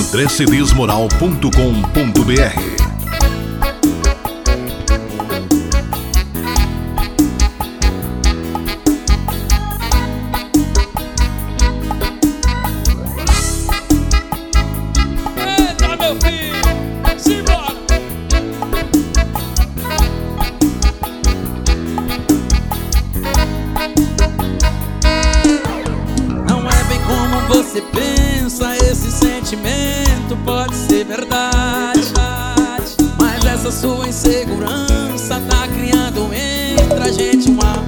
andrecedesmoral.com.br. Você pensa, esse sentimento pode ser verdade, mas essa sua insegurança tá criando entre a gente um amor.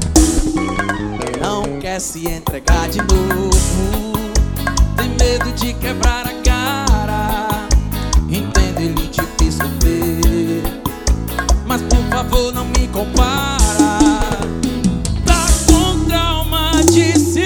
Não quer se entregar de novo, tem medo de quebrar a cara. Entendo, ele te fez sofrer, mas por favor não me compara. Tá com trauma de se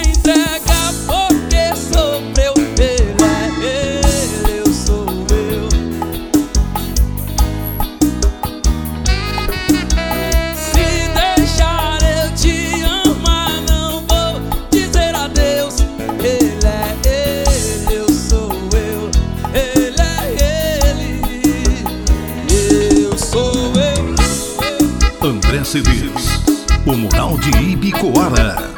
André CDs, o Mural de Ibicoara.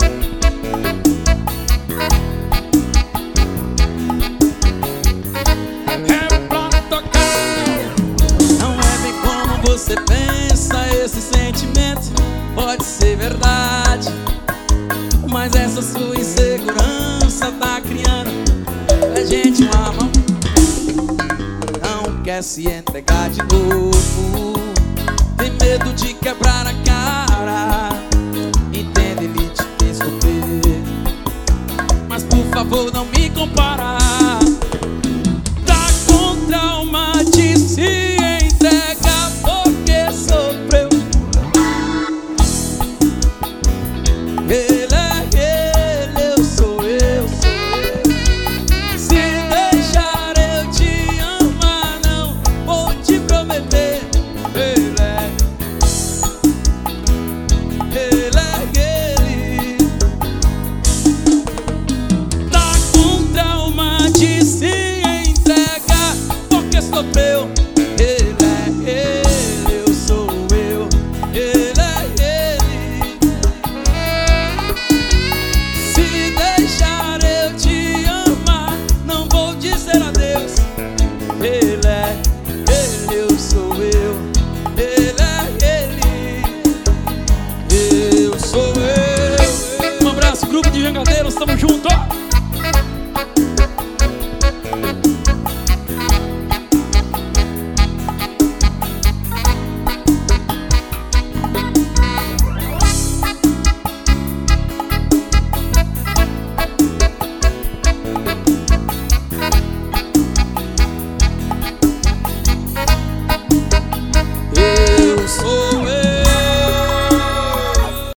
Não é bem como você pensa, esse sentimento pode ser verdade, mas essa sua insegurança tá criando a gente um amor. Não quer se entregar de novo, tem medo de quebrar a cara. Entende, ele te fez sofrer, mas por favor não me compara.